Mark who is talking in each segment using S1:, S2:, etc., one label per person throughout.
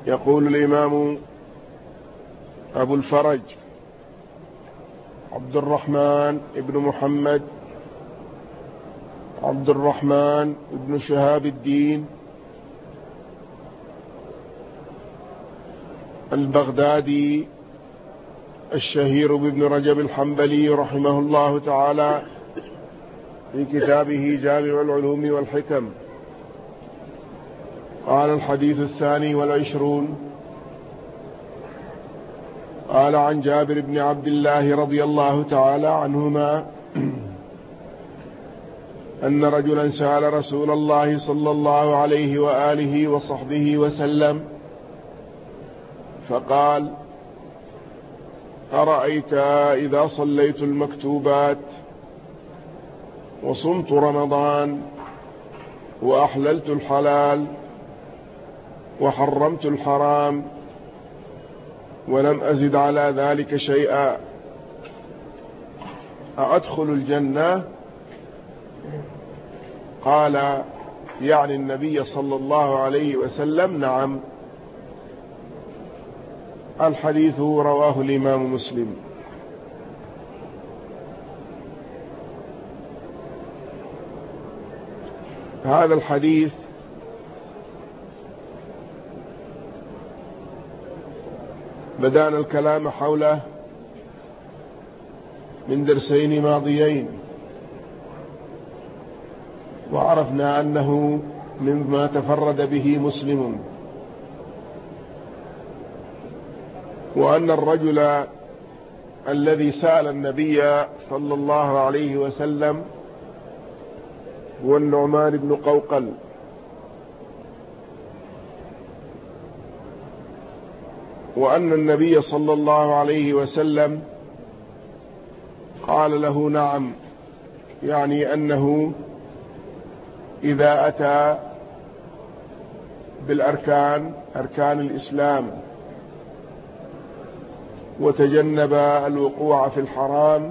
S1: يقول الإمام أبو الفرج عبد الرحمن ابن محمد عبد الرحمن ابن شهاب الدين البغدادي الشهير بابن رجب الحنبلي رحمه الله تعالى في كتابه جامع العلوم والحكم. قال: الحديث 22. قال: عن جابر بن عبد الله رضي الله تعالى عنهما أن رجلا سأل رسول الله صلى الله عليه وآله وصحبه وسلم فقال: أرأيت إذا صليت المكتوبات وصمت رمضان وأحللت الحلال وحرمت الحرام ولم أزد على ذلك شيئا أأدخل الجنة؟ قال يعني النبي صلى الله عليه وسلم: نعم. الحديث رواه الإمام مسلم. هذا الحديث بدأنا الكلام حوله من درسين ماضيين، وعرفنا أنه مما تفرد به مسلم، وأن الرجل الذي سأل النبي صلى الله عليه وسلم هو النعمان بن قوقل، وأن النبي صلى الله عليه وسلم قال له: نعم، يعني أنه إذا أتى بالأركان، أركان الإسلام، وتجنب الوقوع في الحرام،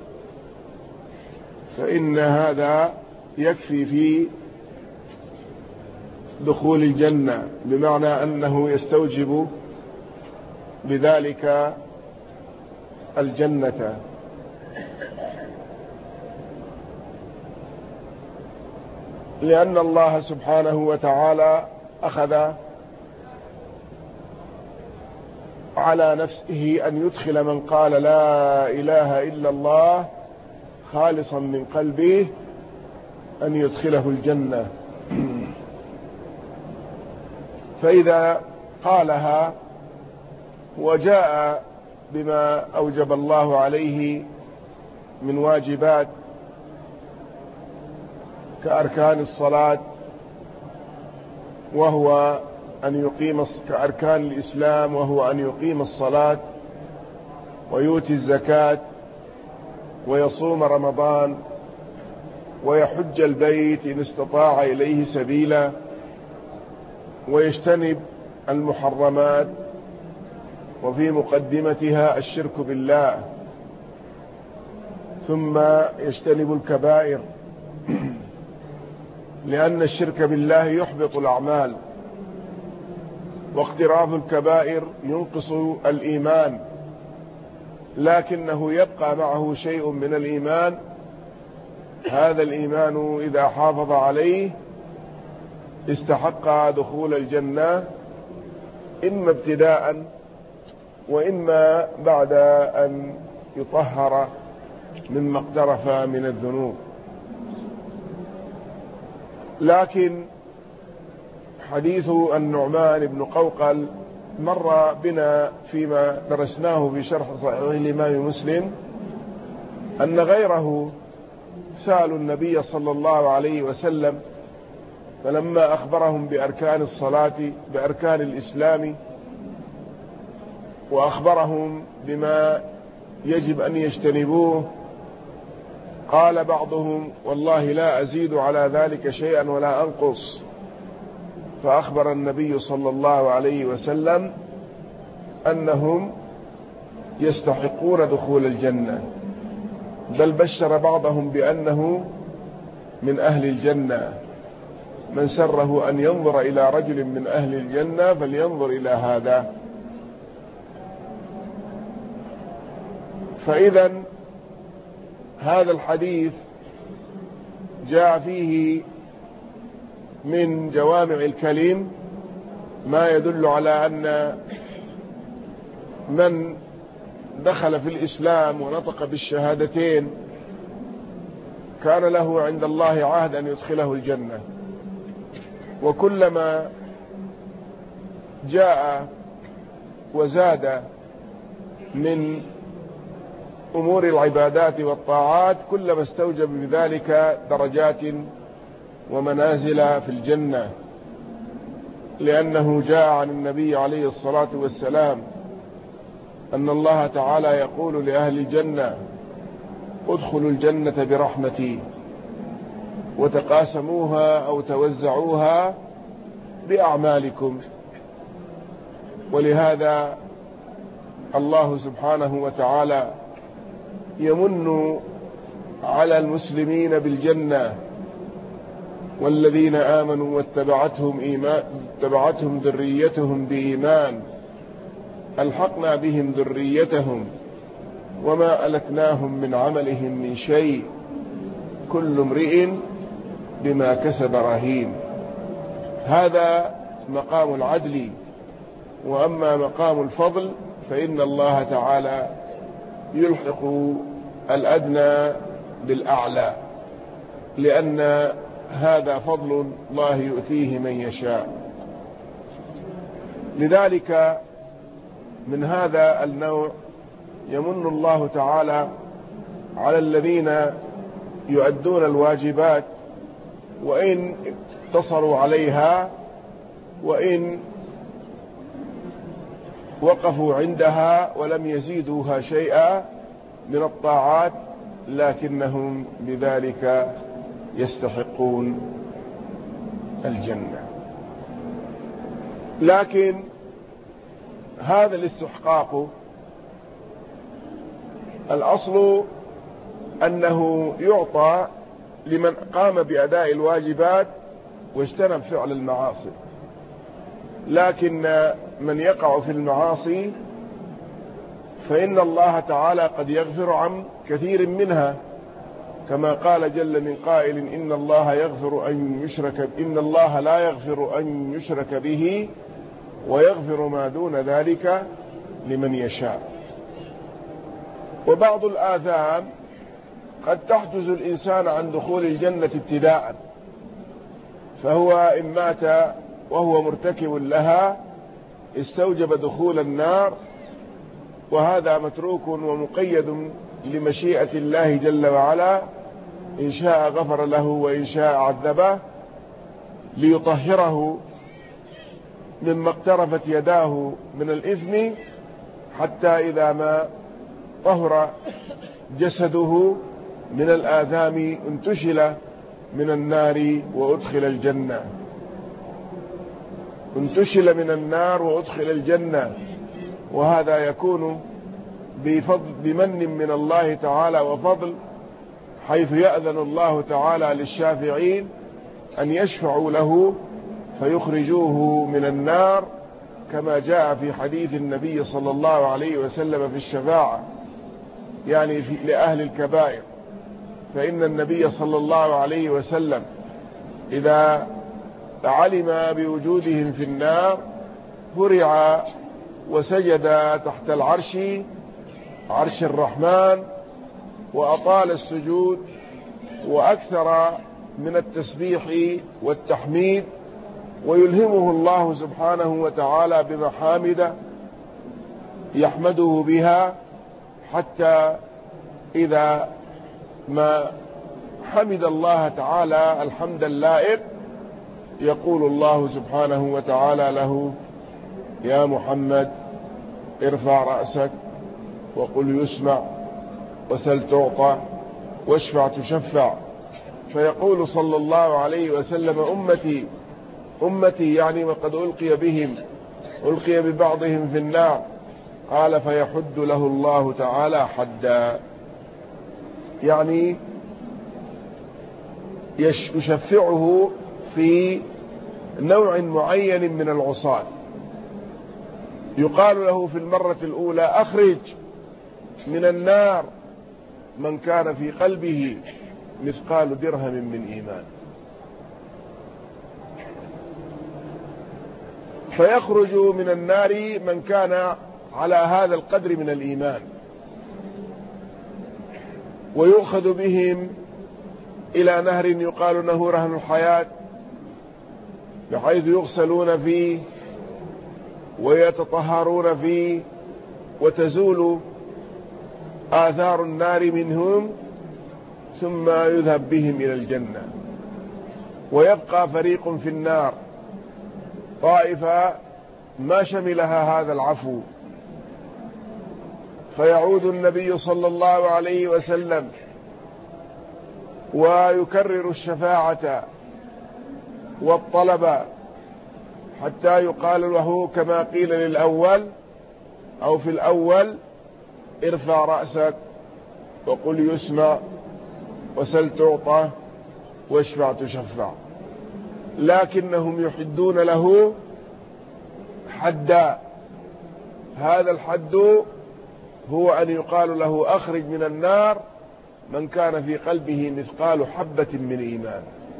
S1: فإن هذا يكفي في دخول الجنة، بمعنى أنه يستوجب بذلك الجنة. لأن الله سبحانه وتعالى أخذ على نفسه أن يدخل من قال لا إله إلا الله خالصا من قلبه أن يدخله الجنة. فإذا قالها وجاء بما أوجب الله عليه من واجبات كأركان الصلاة، وهو أن يقيم، كأركان الإسلام وهو أن يقيم الصلاة ويؤتي الزكاة ويصوم رمضان ويحج البيت إن استطاع إليه سبيلا، ويجتنب المحرمات، وفي مقدمتها الشرك بالله، ثم يجتنب الكبائر، لأن الشرك بالله يحبط الأعمال، واقتراف الكبائر ينقص الإيمان، لكنه يبقى معه شيء من الإيمان. هذا الإيمان إذا حافظ عليه استحق دخول الجنة، إما ابتداء وإما بعد أن يطهر مما اقترف من الذنوب. لكن حديث النعمان بن قوقل مر بنا فيما درسناه في شرح صحيح الإمام مسلم، أن غيره سألوا النبي صلى الله عليه وسلم، فلما أخبرهم بأركان الصلاة، بأركان الإسلام، وأخبرهم بما يجب أن يجتنبوه، قال بعضهم: والله لا أزيد على ذلك شيئا ولا أنقص. فأخبر النبي صلى الله عليه وسلم أنهم يستحقون دخول الجنة، بل بشر بعضهم بأنه من أهل الجنة. من سره أن ينظر إلى رجل من أهل الجنة فلينظر إلى هذا. فإذا هذا الحديث جاء فيه من جوامع الكلم ما يدل على أن من دخل في الإسلام ونطق بالشهادتين كان له عند الله عهد أن يدخله الجنة. وكلما جاء وزاد من أمور العبادات والطاعات كلما استوجب بذلك درجات ومنازل في الجنة، لأنه جاء عن النبي عليه الصلاة والسلام أن الله تعالى يقول لأهل الجنة: ادخلوا الجنة برحمتي، وتقاسموها أو توزعوها بأعمالكم. ولهذا الله سبحانه وتعالى يمن على المسلمين بالجنة: والذين آمنوا واتبعتهم ذريتهم بإيمان ألحقنا بهم ذريتهم وما ألتناهم من عملهم من شيء كل امرئ بما كسب رهين. هذا مقام العدل. وأما مقام الفضل فإن الله تعالى يلحق الأدنى بالأعلى، لأن هذا فضل الله يؤتيه من يشاء. لذلك من هذا النوع يمن الله تعالى على الذين يؤدون الواجبات وإن اقتصروا عليها وإن وقفوا عندها ولم يزيدوها شيئا من الطاعات، لكنهم بذلك يستحقون الجنة. لكن هذا الاستحقاق الأصل أنه يعطى لمن قام بأداء الواجبات واجتنب فعل المعاصي. لكن من يقع في المعاصي فإن الله تعالى قد يغفر عن كثير منها، كما قال جل من قائل: إن الله لا يغفر أن يشرك به ويغفر ما دون ذلك لمن يشاء. وبعض الآثام قد تحجز الإنسان عن دخول الجنة ابتداء، فهو إن مات وهو مرتكب لها استوجب دخول النار، وهذا متروك ومقيد لمشيئة الله جل وعلا، إن شاء غفر له وإن شاء عذبه ليطهره مما اقترفت يداه من الإثم، حتى إذا ما طهر جسده من الآثام انتشل من النار وأدخل الجنة. انتشل من النار وأدخل الجنة، وهذا يكون بمن من الله تعالى وفضل، حيث يأذن الله تعالى للشافعين أن يشفعوا له فيخرجوه من النار، كما جاء في حديث النبي صلى الله عليه وسلم في الشفاعة، يعني لأهل الكبائر. فإن النبي صلى الله عليه وسلم إذا علم بوجودهم في النار هرع وسجد تحت عرش الرحمن، وأطال السجود وأكثر من التسبيح والتحميد، ويلهمه الله سبحانه وتعالى بمحامد يحمده بها، حتى إذا ما حمد الله تعالى الحمد اللائق يقول الله سبحانه وتعالى له: يا محمد ارفع رأسك وقل يسمع وسل تعطى واشفع تشفع. فيقول صلى الله عليه وسلم: أمتي أمتي، يعني وقد ألقي ببعضهم في النار. قال: فيحد له الله تعالى حدا، يعني يشفعه في نوع معين من العصاة، يقال له في المرة الأولى أخرج من النار من كان في قلبه مثقال درهم من إيمان، فيخرج من النار من كان على هذا القدر من الإيمان، ويؤخذ بهم إلى نهر يقال له رهن الحياة، بحيث يغسلون فيه ويتطهرون فيه وتزول آثار النار منهم، ثم يذهب بهم إلى الجنة. ويبقى فريق في النار، طائفة ما شملها هذا العفو، فيعود النبي صلى الله عليه وسلم ويكرر الشفاعة والطلب حتى يقال له كما قيل للأول أو في الأول: ارفع رأسك وقل يسمع وسل تعطى واشفع تشفع. لكنهم يحدون له حدا، هذا الحد هو أن يقال له: أخرج من النار من كان في قلبه مثقال حبة من إيمان.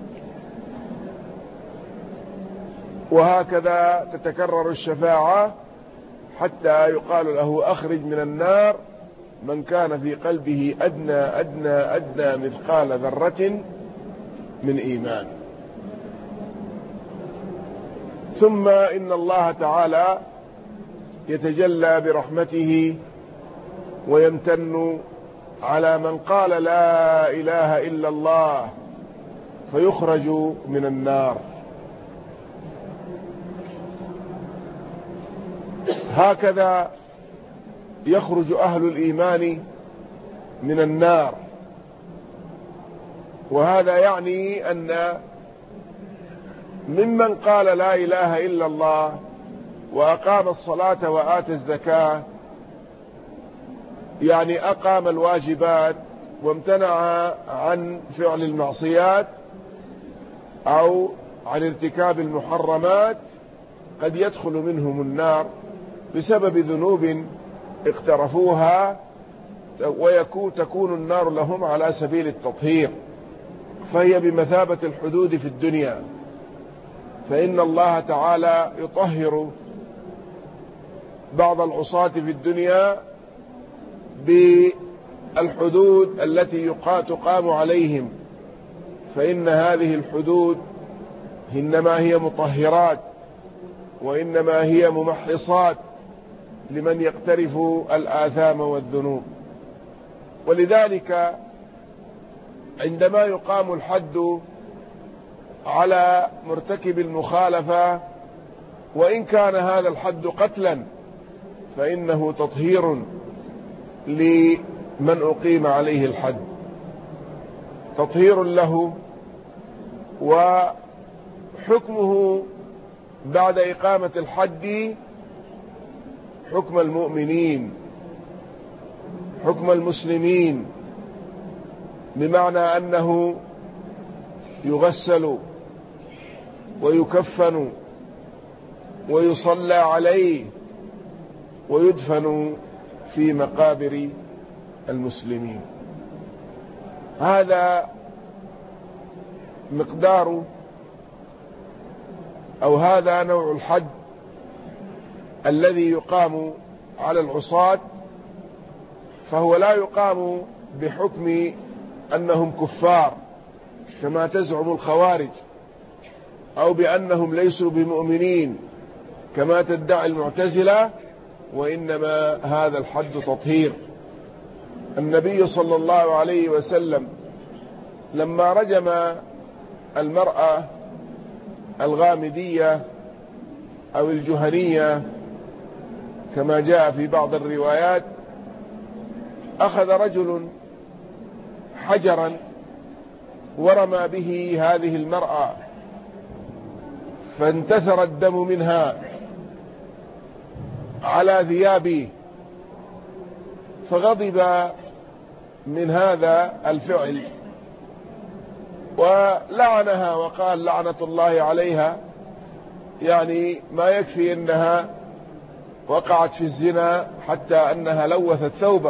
S1: وهكذا تتكرر الشفاعة حتى يقال له: أخرج من النار من كان في قلبه أدنى أدنى أدنى مثقال ذرة من إيمان. ثم إن الله تعالى يتجلى برحمته ويمتن على من قال لا إله إلا الله فيخرج من النار. هكذا يخرج أهل الإيمان من النار. وهذا يعني أن ممن قال لا إله إلا الله وأقام الصلاة وآتى الزكاة، يعني أقام الواجبات وامتنع عن فعل المعصيات أو عن ارتكاب المحرمات، قد يدخل منهم النار بسبب ذنوب اقترفوها، وتكون النار لهم على سبيل التطهير، فهي بمثابة الحدود في الدنيا. فإن الله تعالى يطهر بعض العصاة في الدنيا بالحدود التي تقام عليهم، فإن هذه الحدود إنما هي مطهرات وإنما هي ممحصات لمن يقترف الآثام والذنوب. ولذلك عندما يقام الحد على مرتكب المخالفة، وإن كان هذا الحد قتلا، فإنه تطهير لمن أقيم عليه الحد، تطهير له. وحكمه بعد إقامة الحد حكم المؤمنين، حكم المسلمين، بمعنى أنه يغسل ويكفن ويصلى عليه ويدفن في مقابر المسلمين. هذا مقدار أو هذا نوع الحد الذي يقام على العصاة. فهو لا يقام بحكم أنهم كفار كما تزعم الخوارج، أو بأنهم ليسوا بمؤمنين كما تدعي المعتزلة، وإنما هذا الحد تطهير. النبي صلى الله عليه وسلم لما رجم المرأة الغامدية أو الجهنية كما جاء في بعض الروايات، أخذ رجل حجرا ورمى به هذه المرأة فانتثر الدم منها على ثيابه، فغضب من هذا الفعل ولعنها وقال لعنة الله عليها، يعني ما يكفي أنها وقعت في الزنا حتى أنها لوثت ثوبه،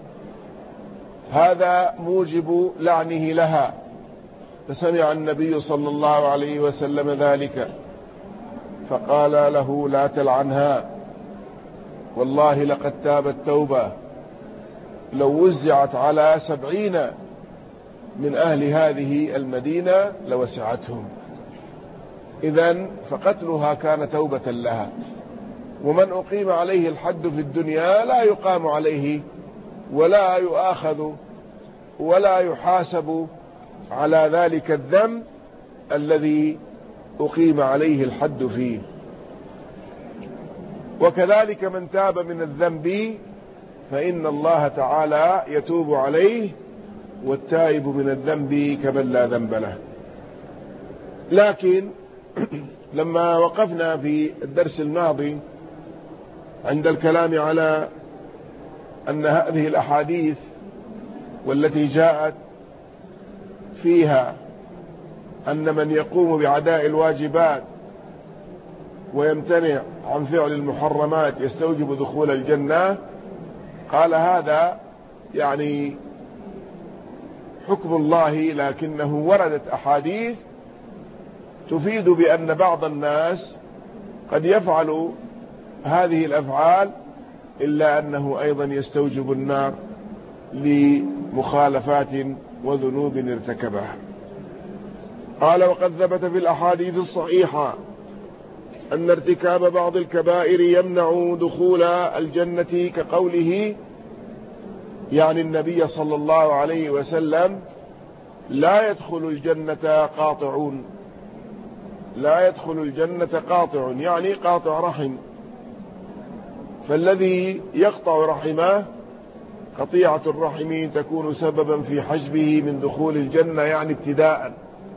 S1: هذا موجب لعنه لها. فسمع النبي صلى الله عليه وسلم ذلك فقال له لا تلعنها، والله لقد تابت توبة لو وزعت على 70 من أهل هذه المدينة لوسعتهم. إذن فقتلها كان توبة لها. ومن أقيم عليه الحد في الدنيا لا يقام عليه ولا يؤاخذ ولا يحاسب على ذلك الذنب الذي أقيم عليه الحد فيه. وكذلك من تاب من الذنب فإن الله تعالى يتوب عليه، والتائب من الذنب كمن لا ذنب له. لكن لما وقفنا في الدرس الماضي عند الكلام على أن هذه الأحاديث والتي جاءت فيها أن من يقوم بعداء الواجبات ويمتنع عن فعل المحرمات يستوجب دخول الجنة، قال هذا يعني حكم الله، لكنه وردت أحاديث تفيد بأن بعض الناس قد يفعل هذه الأفعال إلا أنه أيضا يستوجب النار لمخالفات وذنوب ارتكبها. قال وقد ثبت في الأحاديث الصحيحة أن ارتكاب بعض الكبائر يمنع دخول الجنة، كقوله يعني النبي صلى الله عليه وسلم لا يدخل الجنة قاطعون، لا يدخل الجنة قاطع، يعني قاطع رحم. فالذي يقطع رحمه قطيعة الرحم تكون سببا في حجبه من دخول الجنة يعني ابتداء،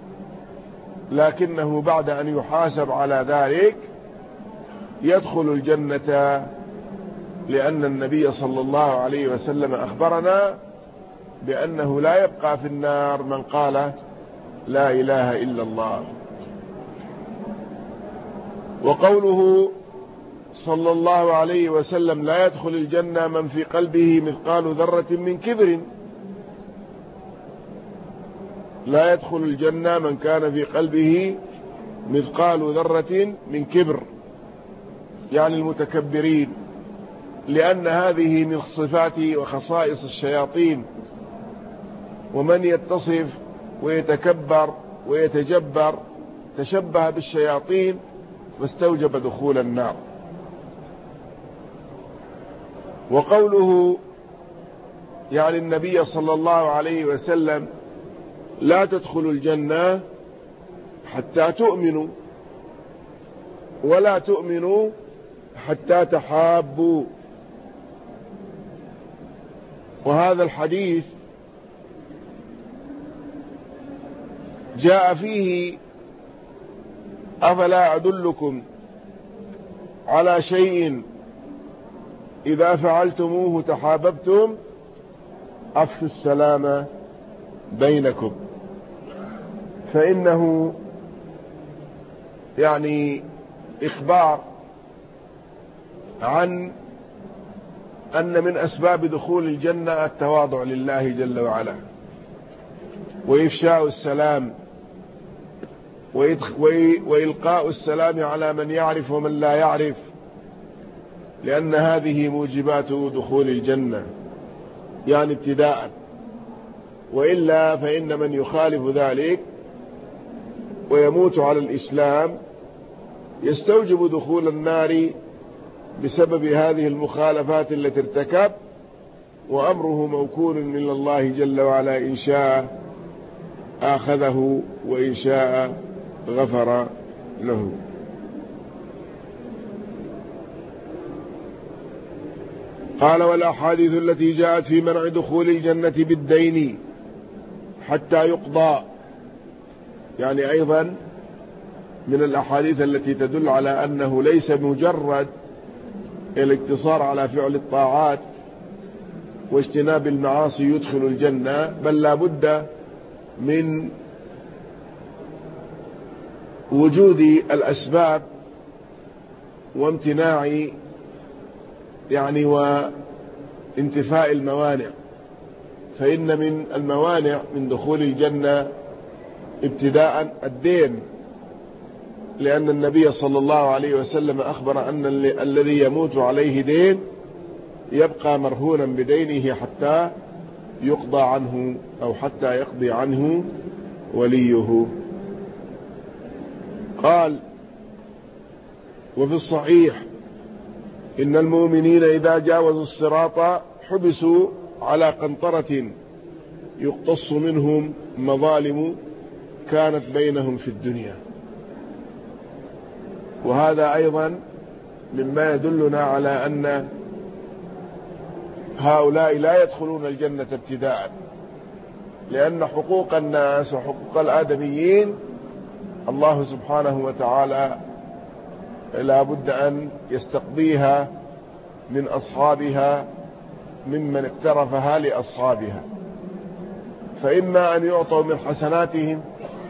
S1: لكنه بعد أن يحاسب على ذلك يدخل الجنة، لأن النبي صلى الله عليه وسلم أخبرنا بأنه لا يبقى في النار من قال لا إله إلا الله. وقوله صلى الله عليه وسلم لا يدخل الجنة من في قلبه مثقال ذرة من كبر، لا يدخل الجنة من كان في قلبه مثقال ذرة من كبر، يعني المتكبرين، لأن هذه من صفات وخصائص الشياطين، ومن يتصف ويتكبر ويتجبر تشبه بالشياطين واستوجب دخول النار. وقوله يعني النبي صلى الله عليه وسلم لا تدخلوا الجنة حتى تؤمنوا، ولا تؤمنوا حتى تحابوا. وهذا الحديث جاء فيه أفلا أدلكم على شيء إذا فعلتموه تحاببتم أفشوا السلام بينكم. فإنه يعني إخبار عن أن من أسباب دخول الجنة التواضع لله جل وعلا، وإفشاء السلام، وإلقاء السلام على من يعرف ومن لا يعرف، لأن هذه موجبات دخول الجنة يعني ابتداء. وإلا فإن من يخالف ذلك ويموت على الإسلام يستوجب دخول النار بسبب هذه المخالفات التي ارتكب، وأمره موكول إلى الله جل وعلا، إن شاء آخذه وإن شاء غفر له. قال والأحاديث التي جاءت في منع دخول الجنة بالدين حتى يقضى، يعني أيضا من الأحاديث التي تدل على أنه ليس مجرد الاقتصار على فعل الطاعات واجتناب المعاصي يدخل الجنة، بل لا بد من وجود الأسباب وامتناع يعني وانتفاء الموانع. فإن من الموانع من دخول الجنة ابتداء الدين، لأن النبي صلى الله عليه وسلم أخبر أن الذي يموت عليه دين يبقى مرهونا بدينه حتى يقضى عنه أو حتى يقضي عنه وليه. قال: وفي الصحيح إن المؤمنين إذا جاوزوا الصراط حبسوا على قنطرة يقتص منهم مظالم كانت بينهم في الدنيا. وهذا أيضا مما يدلنا على أن هؤلاء لا يدخلون الجنة ابتداء، لأن حقوق الناس وحقوق الآدميين الله سبحانه وتعالى لا بد أن يستقضيها من أصحابها ممن اقترفها لأصحابها، فإما أن يعطوا من حسناتهم،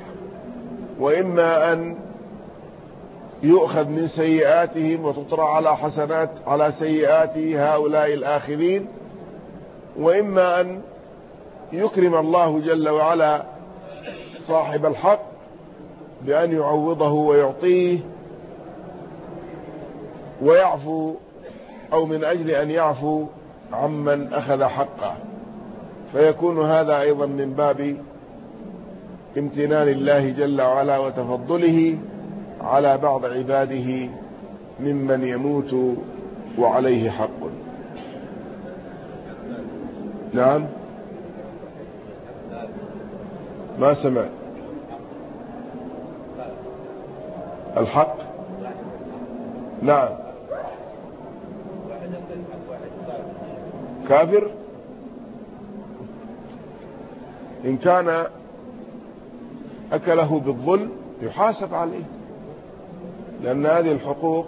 S1: وإما أن يؤخذ من سيئاتهم وتطرح على سيئات هؤلاء الآخرين، وإما أن يكرم الله جل وعلا صاحب الحق بأن يعوضه ويعطيه ويعفو، أو من أجل أن يعفو عمن أخذ حقه، فيكون هذا أيضا من باب امتنان الله جل وعلا وتفضله على بعض عباده ممن يموت وعليه حق. نعم، ما سمع الحق. نعم، كافر إن كان أكله بالظلم يحاسب عليه، لأن هذه الحقوق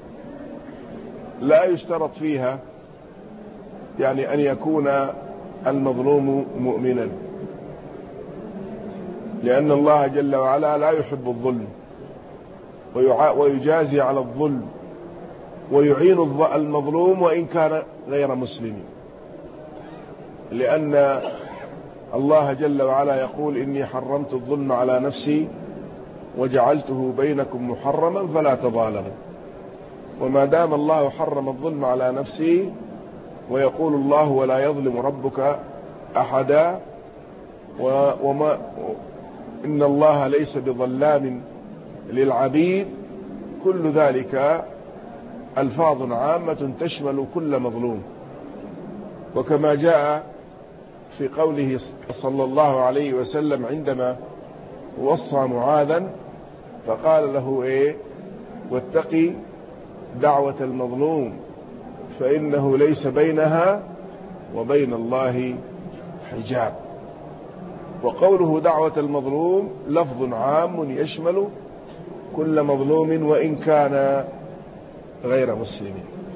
S1: لا يشترط فيها يعني أن يكون المظلوم مؤمنا، لأن الله جل وعلا لا يحب الظلم ويجازي على الظلم ويعين المظلوم وإن كان غير مسلم، لأن الله جل وعلا يقول: إني حرمت الظلم على نفسي وجعلته بينكم محرما فلا تظالموا. وما دام الله حرم الظلم على نفسه، ويقول الله: ولا يظلم ربك أحدا، وما إن الله ليس بظلام للعبيد، كل ذلك ألفاظ عامة تشمل كل مظلوم. وكما جاء في قوله صلى الله عليه وسلم عندما وصى معاذا فقال له: واتقي دعوة المظلوم فإنه ليس بينها وبين الله حجاب. وقوله دعوة المظلوم لفظ عام يشمل كل مظلوم وإن كان غير مسلم.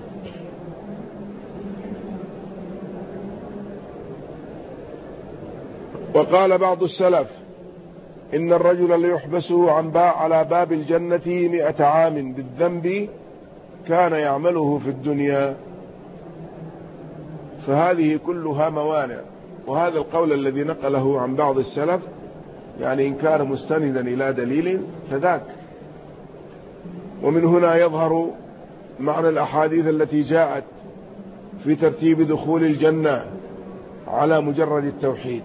S1: وقال بعض السلف: إن الرجل ليحبس على باب الجنة 100 عام بالذنب كان يعمله في الدنيا. فهذه كلها موانع. وهذا القول الذي نقله عن بعض السلف يعني إن كان مستندا إلى دليل فذاك. ومن هنا يظهر معنى الأحاديث التي جاءت في ترتيب دخول الجنة على مجرد التوحيد.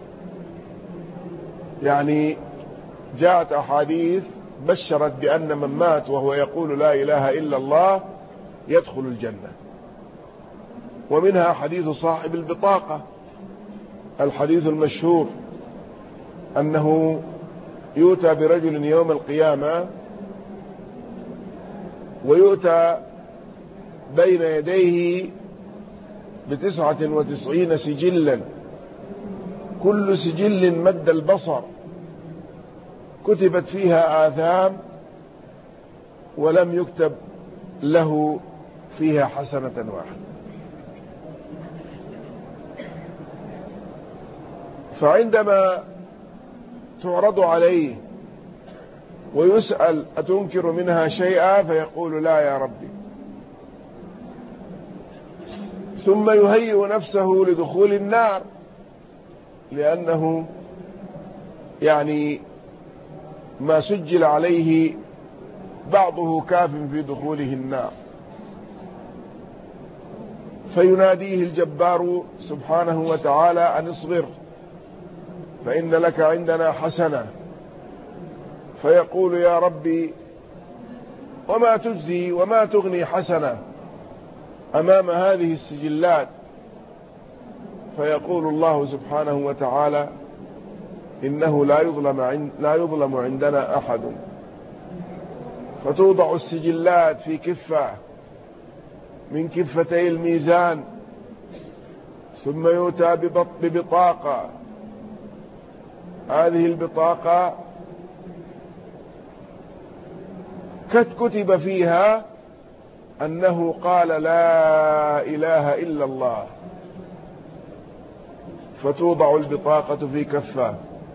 S1: يعني جاءت أحاديث بشرت بأن من مات وهو يقول لا إله إلا الله يدخل الجنة. ومنها حديث صاحب البطاقة، الحديث المشهور أنه يؤتى برجل يوم القيامة ويؤتى بين يديه 99 سجلا، كل سجل مد البصر كتبت فيها آثام ولم يكتب له فيها حسنة واحدة. فعندما تعرض عليه ويسأل أتنكر منها شيئا فيقول لا يا ربي، ثم يهيئ نفسه لدخول النار، لأنه يعني ما سجل عليه بعضه كاف في دخوله النار. فيناديه الجبار سبحانه وتعالى أن اصبر فإن لك عندنا حسنة، فيقول يا ربي وما تجزي وما تغني حسنة أمام هذه السجلات؟ فيقول الله سبحانه وتعالى إنه لا يظلم عندنا أحد. فتوضع السجلات في كفة من كفتي الميزان، ثم يؤتى ببطاقة. هذه البطاقة كتب فيها أنه قال لا إله إلا الله. فتوضع البطاقة في كفة،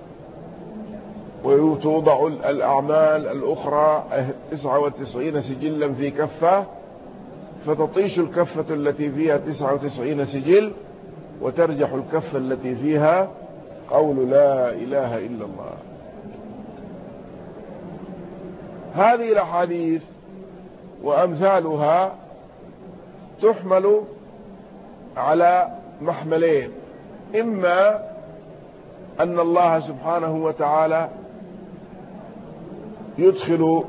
S1: وتوضع الأعمال الأخرى 99 سجلا في كفة، فتطيش الكفة التي فيها 99 سجل، وترجح الكفة التي فيها قول لا إله إلا الله. هذه الأحاديث وأمثالها تحمل على محملين: إما أن الله سبحانه وتعالى يدخل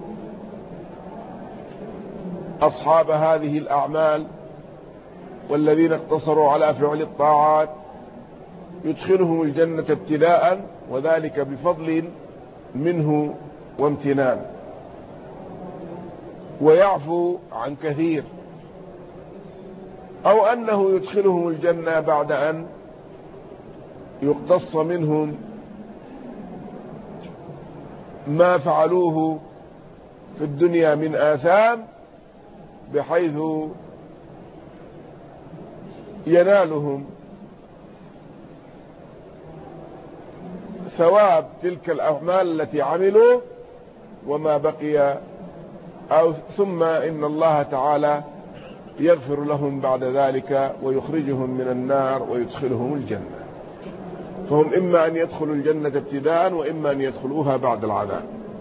S1: أصحاب هذه الأعمال والذين اقتصروا على فعل الطاعات يدخلهم الجنة ابتلاء، وذلك بفضل منه وامتنان، ويعفو عن كثير. أو أنه يدخلهم الجنة بعد أن يقتص منهم ما فعلوه في الدنيا من آثام، بحيث ينالهم ثواب تلك الأعمال التي عملوا وما بقي، ثم إن الله تعالى يغفر لهم بعد ذلك ويخرجهم من النار ويدخلهم الجنة. فهم إما أن يدخلوا الجنة ابتداء، وإما أن يدخلوها بعد العذاب.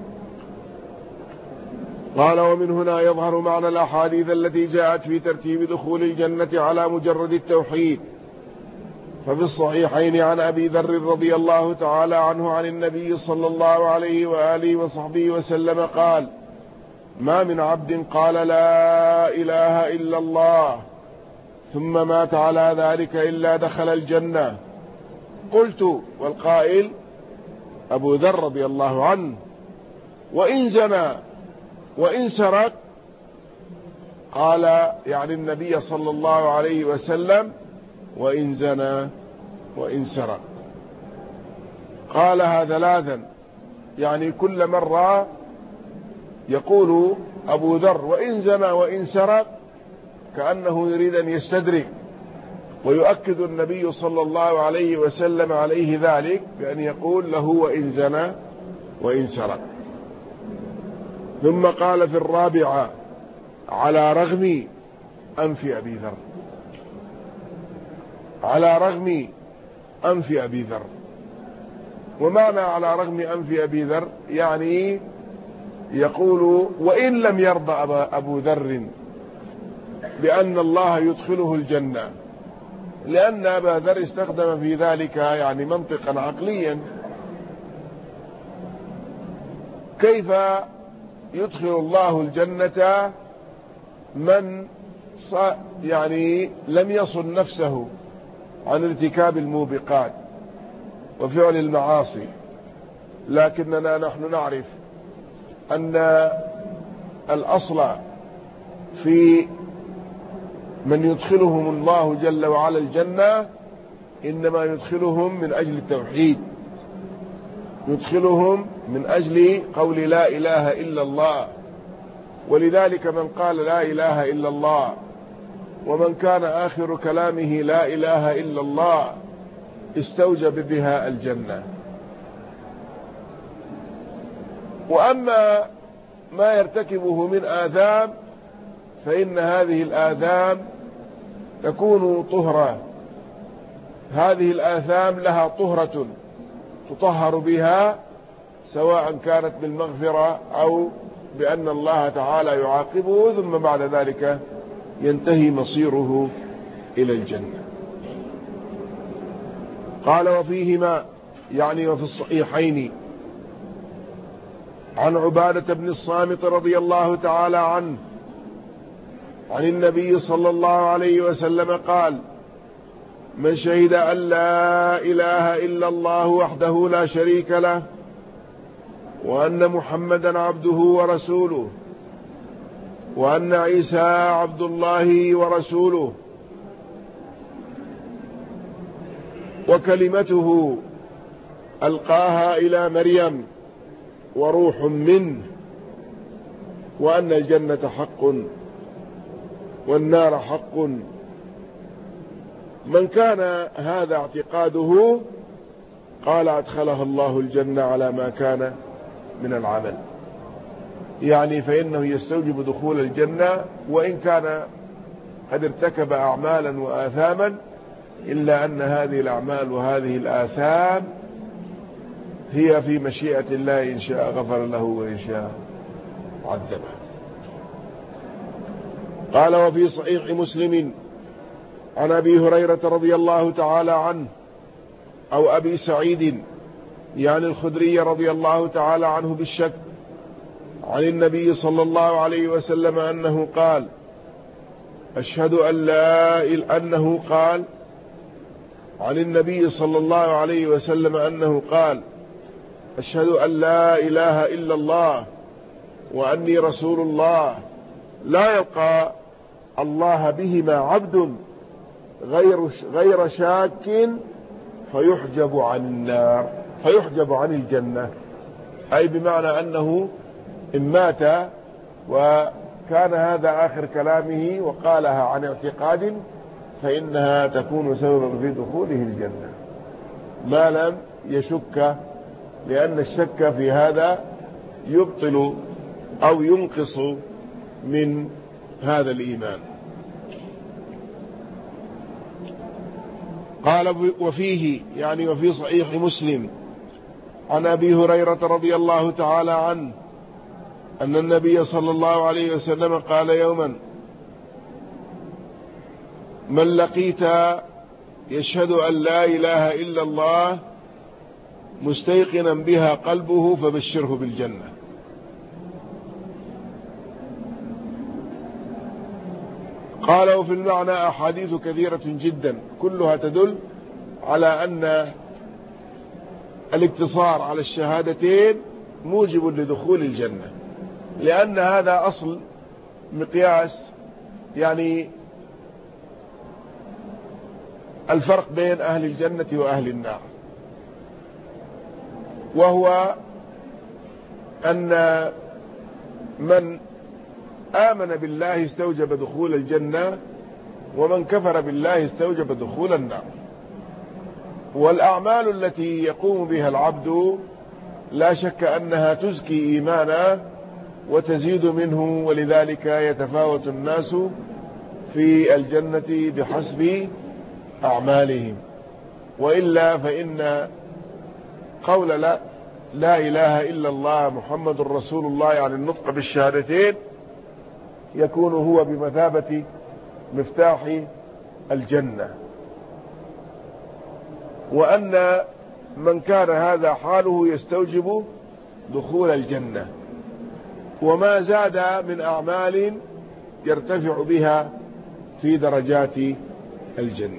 S1: قال: ومن هنا يظهر معنى الأحاديث التي جاءت في ترتيب دخول الجنة على مجرد التوحيد. ففي الصحيحين عن أبي ذر رضي الله تعالى عنه عن النبي صلى الله عليه وآله وصحبه وسلم قال: ما من عبد قال لا إله إلا الله ثم مات على ذلك إلا دخل الجنة. قلت: والقائل أبو ذر رضي الله عنه، وإن زنى وإن سرق؟ قال يعني النبي صلى الله عليه وسلم: وإن زنى وإن سرق. قالها ثلاثا، يعني كل مرة يقول أبو ذر وإن زنى وإن سرق كأنه يريد أن يستدرك، ويؤكد النبي صلى الله عليه وسلم عليه ذلك بأن يقول له وإن زنى وإن سرق. ثم قال في الرابعة: على رغم أنف أبي ذر، على رغم أنف أبي ذر. ومعنى على رغم أنف أبي ذر يعني يقول وإن لم يرضى أبو ذر بأن الله يدخله الجنة، لأن أبا ذر استخدم في ذلك يعني منطقا عقليا. كيف يدخل الله الجنة من يعني لم يصن نفسه عن ارتكاب الموبقات وفعل المعاصي؟ لكننا نحن نعرف أن الأصل في من يدخلهم الله جل وعلا الجنة إنما يدخلهم من أجل التوحيد، يدخلهم من أجل قول لا إله إلا الله. ولذلك من قال لا إله إلا الله ومن كان آخر كلامه لا إله إلا الله استوجب بها الجنة. وأما ما يرتكبه من آثام فإن هذه الآثام تكون طهرا، هذه الآثام لها طهرة تطهر بها، سواء كانت بالمغفرة أو بأن الله تعالى يعاقبه ثم بعد ذلك ينتهي مصيره إلى الجنة. قال وفيهما يعني وفي الصحيحين عن عبادة بن الصامت رضي الله تعالى عنه عن النبي صلى الله عليه وسلم قال: من شهد أن لا إله إلا الله وحده لا شريك له وأن محمدا عبده ورسوله وأن عيسى عبد الله ورسوله وكلمته ألقاها إلى مريم وروح منه، وأن الجنة حق والنار حق، من كان هذا اعتقاده قال أدخله الله الجنة على ما كان من العمل، يعني فإنه يستوجب دخول الجنة وإن كان قد ارتكب أعمالا وآثاما، إلا أن هذه الأعمال وهذه الآثام هي في مشيئة الله، إن شاء غفر له وإن شاء عذبه. قال وفي صحيح مسلم عن أبي هريرة رضي الله تعالى عنه أو أبي سعيد يعني الخدري رضي الله تعالى عنه بالشك عن النبي صلى الله عليه وسلم أنه قال: أشهد أن لا أنه قال عن النبي صلى الله عليه وسلم أنه قال: أشهد أن لا إله إلا الله وأني رسول الله، لا يلقى الله بهما عبد غير شاك فيحجب عن النار فيحجب عن الجنة، أي بمعنى أنه إن مات وكان هذا آخر كلامه وقالها عن اعتقاد فإنها تكون سببا في دخوله الجنة ما لم يشك، لأن الشك في هذا يبطل أو ينقص من هذا الإيمان. قال وفيه يعني وفي صحيح مسلم عن أبي هريرة رضي الله تعالى عنه أن النبي صلى الله عليه وسلم قال يوما: من لقيت يشهد أن لا إله إلا الله مستيقنا بها قلبه فبشره بالجنة. قال وفي المعنى أحاديث كثيرة جدا كلها تدل على أن الاقتصار على الشهادتين موجب لدخول الجنة، لأن هذا أصل مقياس يعني الفرق بين أهل الجنة وأهل النار، وهو أن من آمن بالله استوجب دخول الجنة ومن كفر بالله استوجب دخول النار. والأعمال التي يقوم بها العبد لا شك أنها تزكي إيمانه وتزيد منه، ولذلك يتفاوت الناس في الجنة بحسب أعمالهم، وإلا فإن قول لا إله إلا الله محمد رسول الله يعني النطق بالشهادتين يكون هو بمثابة مفتاح الجنة، وأن من كان هذا حاله يستوجب دخول الجنة، وما زاد من أعمال يرتفع بها في درجات الجنة.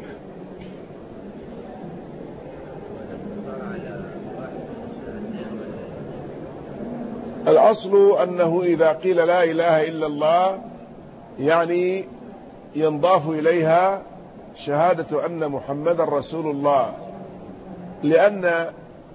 S1: الأصل أنه إذا قيل لا إله إلا الله يعني ينضاف إليها شهادة أن محمد رسول الله، لأن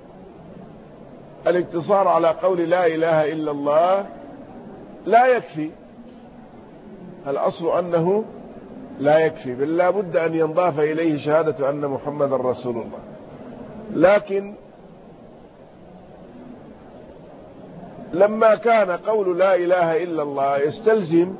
S1: الاقتصار على قول لا إله إلا الله لا يكفي، الأصل أنه لا يكفي، بل لا بد أن ينضاف إليه شهادة أن محمد رسول الله. لكن لما كان قول لا إله إلا الله يستلزم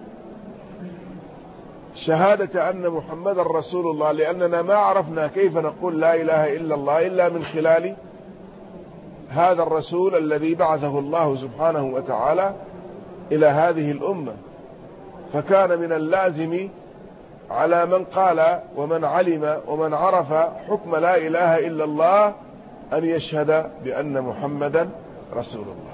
S1: شهادة أن محمد رسول الله، لأننا ما عرفنا كيف نقول لا إله إلا الله إلا من خلال هذا الرسول الذي بعثه الله سبحانه وتعالى إلى هذه الأمة. فكان من اللازم على من قال ومن علم ومن عرف حكم لا إله إلا الله أن يشهد بأن محمدا رسول الله.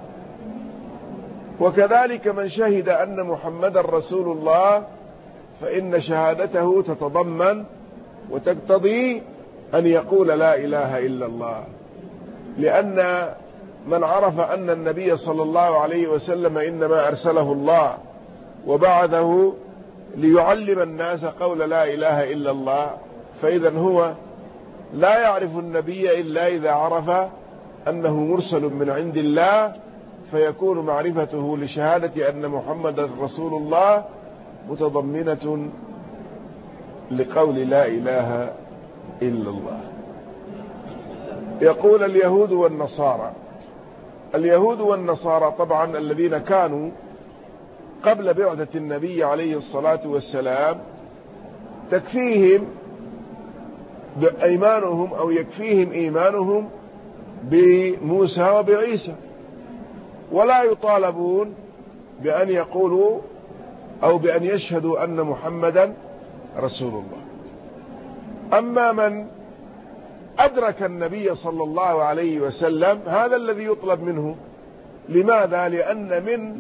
S1: وكذلك من شهد أن محمدا رسول الله فإن شهادته تتضمن وتقتضي أن يقول لا إله إلا الله، لأن من عرف أن النبي صلى الله عليه وسلم إنما أرسله الله وبعثه ليعلم الناس قول لا إله إلا الله، فإذا هو لا يعرف النبي إلا إذا عرف أنه مرسل من عند الله، فيكون معرفته لشهادة أن محمد رسول الله متضمنة لقول لا إله إلا الله. يقول اليهود والنصارى. اليهود والنصارى طبعا الذين كانوا قبل بعثة النبي عليه الصلاة والسلام تكفيهم بإيمانهم أو يكفيهم إيمانهم بموسى وبعيسى، ولا يطالبون بأن يقولوا أو بأن يشهدوا أن محمدا رسول الله. أما من أدرك النبي صلى الله عليه وسلم هذا الذي يطلب منه. لماذا؟ لأن من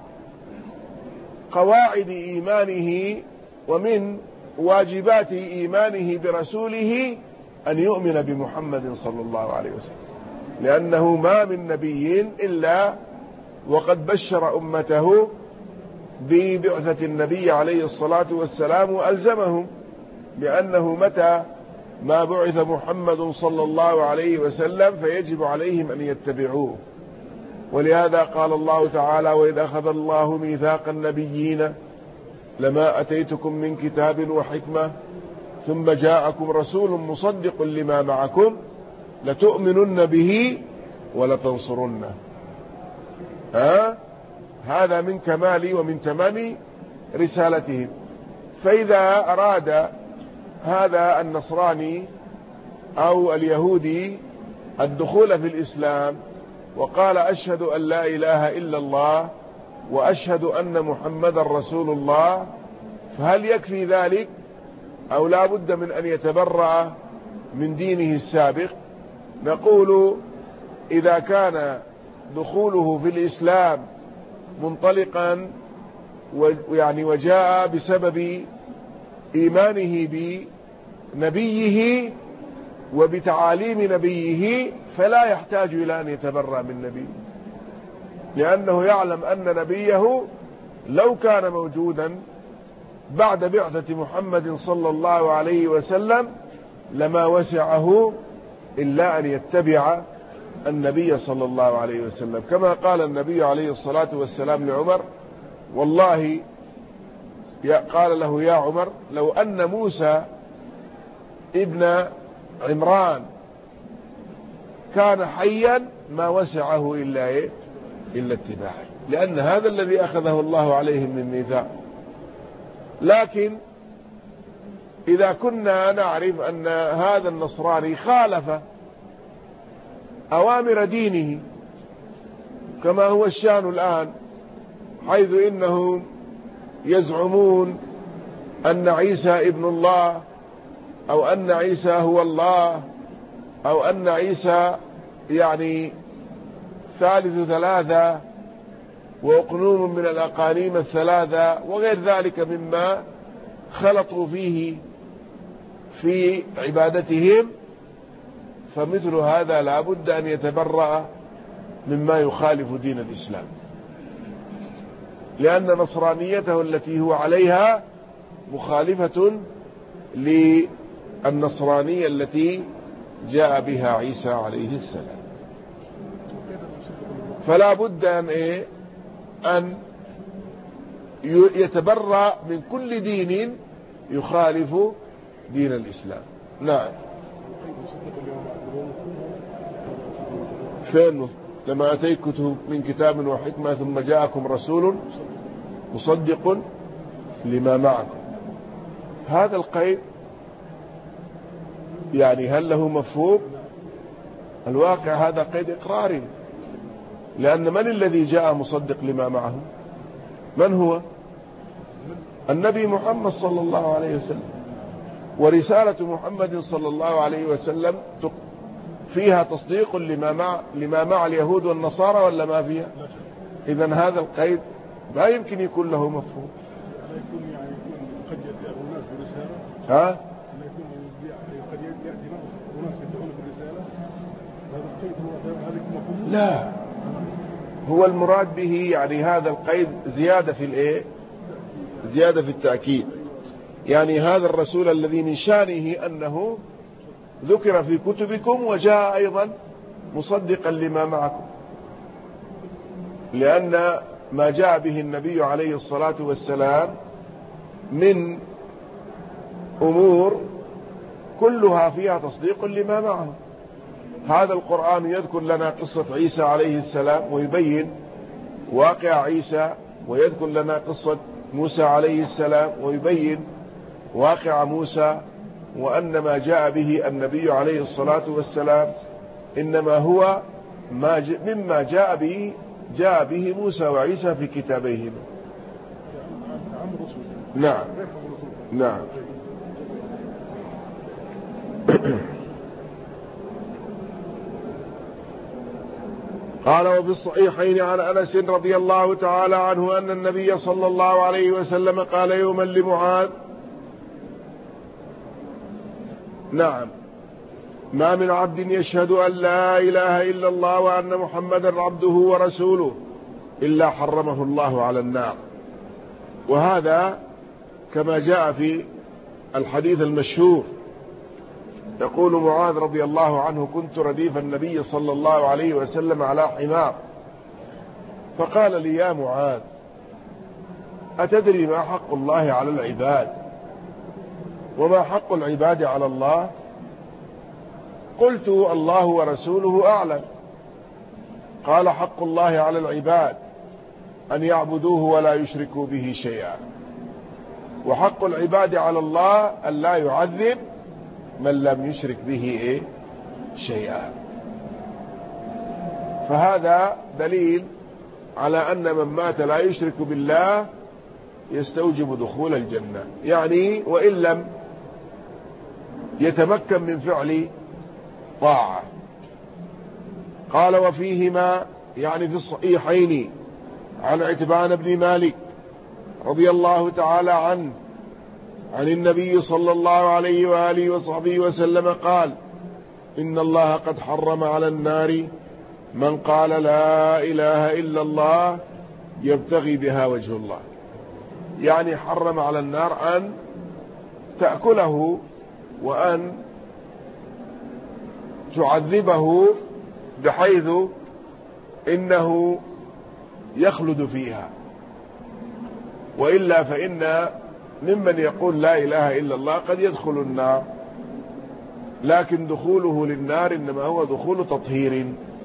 S1: قواعد إيمانه ومن واجبات إيمانه برسوله أن يؤمن بمحمد صلى الله عليه وسلم، لأنه ما من نبي إلا وقد بشر أمته ببعثة النبي عليه الصلاة والسلام وألزمهم بأنه متى ما بعث محمد صلى الله عليه وسلم فيجب عليهم أن يتبعوه. ولهذا قال الله تعالى: وإذ أخذ الله ميثاق النبيين لما أتيتكم من كتاب وحكمة ثم جاءكم رسول مصدق لما معكم لتؤمنن به ولتنصرنه. هذا من كمال ومن تمام رسالتهم. فإذا أراد هذا النصراني أو اليهودي الدخول في الإسلام وقال أشهد أن لا إله إلا الله وأشهد أن محمد رسول الله، فهل يكفي ذلك أو لا بد من أن يتبرأ من دينه السابق؟ نقول إذا كان دخوله في الإسلام منطلقا وجاء بسبب إيمانه بنبيه وبتعاليم نبيه فلا يحتاج إلى أن يتبرأ من نبيه، لأنه يعلم أن نبيه لو كان موجودا بعد بعثة محمد صلى الله عليه وسلم لما وسعه إلا أن يتبع النبي صلى الله عليه وسلم، كما قال النبي عليه الصلاة والسلام لعمر: والله قال له: يا عمر، لو أن موسى ابن عمران كان حيا ما وسعه إلا اتباعه، لأن هذا الذي أخذه الله عليهم من ميثاق. لكن إذا كنا نعرف أن هذا النصراني خالف أوامر دينه كما هو الشأن الآن، حيث إنهم يزعمون أن عيسى ابن الله أو أن عيسى هو الله أو أن عيسى ثالث ثلاثة وأقنوم من الأقانيم الثلاثة وغير ذلك مما خلطوا فيه في عبادتهم، فمثل هذا لا بد أن يتبرأ مما يخالف دين الإسلام، لأن نصرانيته التي هو عليها مخالفة للنصرانية التي جاء بها عيسى عليه السلام. فلا بد أن يتبرأ من كل دين يخالف دين الإسلام. نعم. فين لما أتيتكم من كتاب وحكمة ثم جاءكم رسول مصدق لما معكم. هذا القيد يعني هل له مفهوم؟ الواقع هذا قيد إقراري، لأن من الذي جاء مصدق لما معه؟ من هو؟ النبي محمد صلى الله عليه وسلم. ورسالة محمد صلى الله عليه وسلم فيها تصديق لما مع اليهود والنصارى ولا ما فيها؟ إذن هذا القيد لا يمكن يكون له مفهوم. ها؟ لا، هو المراد به يعني هذا القيد زيادة في الايه؟ زيادة في التأكيد. يعني هذا الرسول الذي من شانه أنه ذكر في كتبكم وجاء أيضا مصدقا لما معكم، لأن ما جاء به النبي عليه الصلاة والسلام من أمور كلها فيها تصديق لما معه. هذا القرآن يذكر لنا قصة عيسى عليه السلام ويبين واقع عيسى، ويذكر لنا قصة موسى عليه السلام ويبين واقع موسى، وأن ما جاء به النبي عليه الصلاة والسلام إنما هو مما جاء به موسى وعيسى في كتابيهما. نعم نعم. قال وفي الصحيحين عن أنس رضي الله تعالى عنه أن النبي صلى الله عليه وسلم قال يوما لمعاذ: نعم، ما من عبد يشهد أن لا إله إلا الله وأن محمدا عبده ورسوله إلا حرمه الله على النار. وهذا كما جاء في الحديث المشهور، يقول معاذ رضي الله عنه: كنت رديف النبي صلى الله عليه وسلم على حمار، فقال لي: يا معاذ، أتدري ما حق الله على العباد وما حق العباد على الله؟ قلت: الله ورسوله أعلم. قال: حق الله على العباد أن يعبدوه ولا يشركوا به شيئا، وحق العباد على الله أن لا يعذب من لم يشرك به شيئا. فهذا دليل على أن من مات لا يشرك بالله يستوجب دخول الجنة، يعني وإن لم يتمكن من فعل طاعة. قال: وفيهما يعني في الصحيحين عن عتبان بن مالك رضي الله تعالى عنه عن النبي صلى الله عليه وآله وصحبه وسلم قال: إن الله قد حرم على النار من قال لا إله إلا الله يبتغي بها وجه الله. يعني حرم على النار أن تأكله وأن تعذبه بحيث إنه يخلد فيها، وإلا فإن ممن يقول لا إله إلا الله قد يدخل النار، لكن دخوله للنار إنما هو دخول تطهير.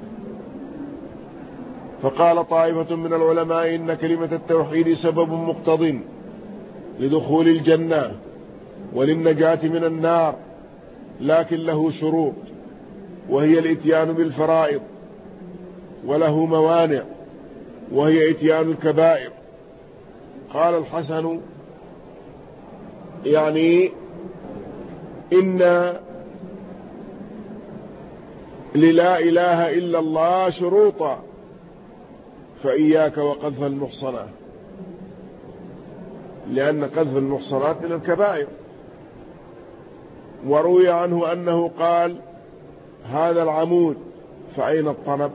S1: فقال طائفة من العلماء إن كلمة التوحيد سبب مقتض لدخول الجنة وللنجاة من النار، لكن له شروط، وهي الاتيان بالفرائض، وله موانع، وهي اتيان الكبائر. قال الحسن: يعني إن للا إله إلا الله شروطا، فإياك وقذف المحصنات، لأن قذف المحصنات من الكبائر. وروي عنه أنه قال: هذا العمود فأين الطنب،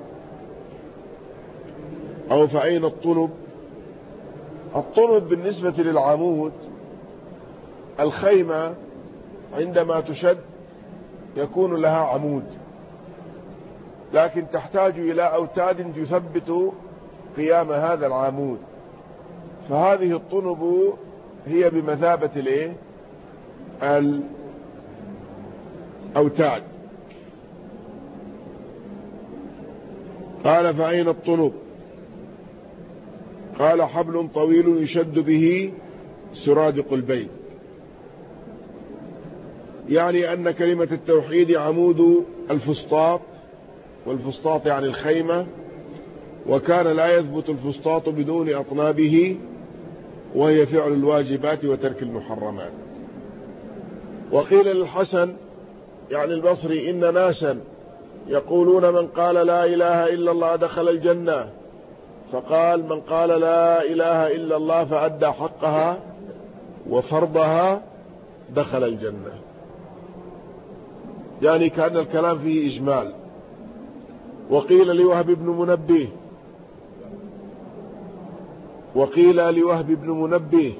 S1: أو فأين الطنب؟ الطنب بالنسبة للعمود الخيمة عندما تشد يكون لها عمود، لكن تحتاج إلى أوتاد تثبت قيام هذا العمود، فهذه الطنب هي بمثابة الأوتاد. قال فأين الطنب؟ قال حبل طويل يشد به سرادق البيت، يعني أن كلمة التوحيد عمود الفسطاط، والفسطاط يعني الخيمة، وكان لا يثبت الفسطاط بدون أطنابه، وهي فعل الواجبات وترك المحرمات. وقيل للحسن يعني البصري إن ناسا يقولون من قال لا إله إلا الله دخل الجنة، فقال من قال لا إله إلا الله فأدى حقها وفرضها دخل الجنة، يعني كان الكلام فيه إجمال. وقيل لوهب بن منبه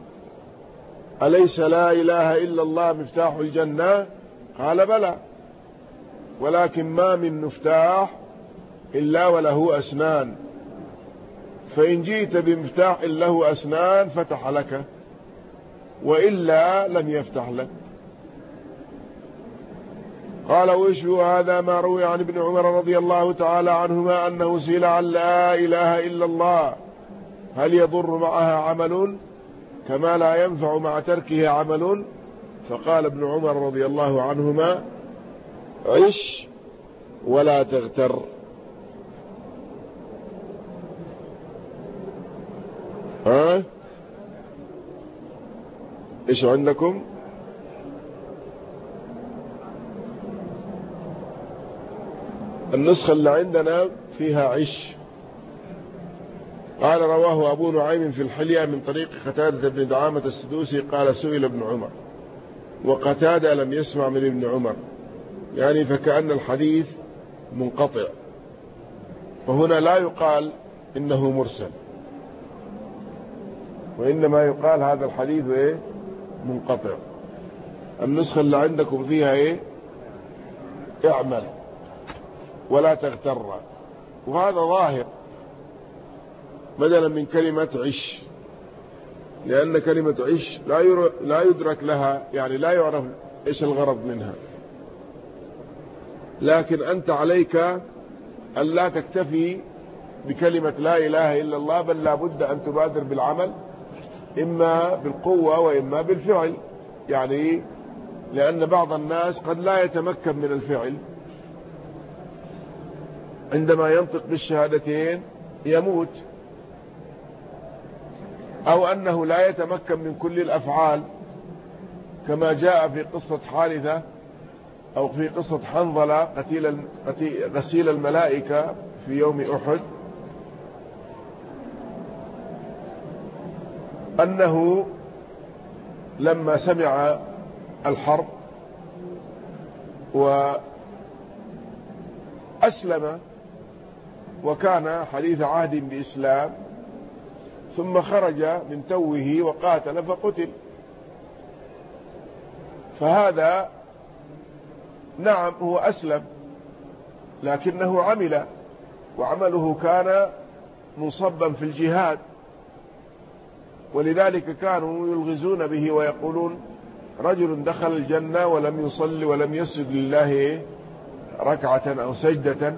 S1: أليس لا إله إلا الله مفتاح الجنة؟ قال بلى، ولكن ما من مفتاح إلا وله أسنان، فإن جئت بمفتاح له أسنان فتح لك، وإلا لم يفتح لك. قال ويشبه هذا ما روي عن ابن عمر رضي الله تعالى عنهما أنه سئل عن لا إله إلا الله هل يضر معها عمل كما لا ينفع مع تركه عمل؟ فقال ابن عمر رضي الله عنهما عش ولا تغتر. ايش عندكم؟ النسخة اللي عندنا فيها عش. قال رواه أبو نعيم في الحلية من طريق قتادة بن دعامة السدوسي قال سئل ابن عمر، وقتادة لم يسمع من ابن عمر، يعني فكأن الحديث منقطع، وهنا لا يقال إنه مرسل، وإنما يقال هذا الحديث منقطع. النسخة اللي عندكم فيها اعمل ولا تغتر، وهذا ظاهر بدلا من كلمة عش، لأن كلمة عش لا يدرك لها، يعني لا يعرف إيش الغرض منها. لكن أنت عليك أن لا تكتفي بكلمة لا إله إلا الله، بل لا بد أن تبادر بالعمل، إما بالقوة وإما بالفعل، يعني لأن بعض الناس قد لا يتمكن من الفعل، عندما ينطق بالشهادتين يموت، أو أنه لا يتمكن من كل الأفعال كما جاء في قصة حارثة أو في قصة حنظلة غسيل الملائكة في يوم أحد، أنه لما سمع الحرب وأسلم وكان حديث عهد بإسلام، ثم خرج من توه وقاتل فقتل، فهذا نعم هو أسلم لكنه عمل، وعمله كان منصبا في الجهاد، ولذلك كانوا يلغزون به ويقولون رجل دخل الجنة ولم يصلي ولم يسجد لله ركعة أو سجدة،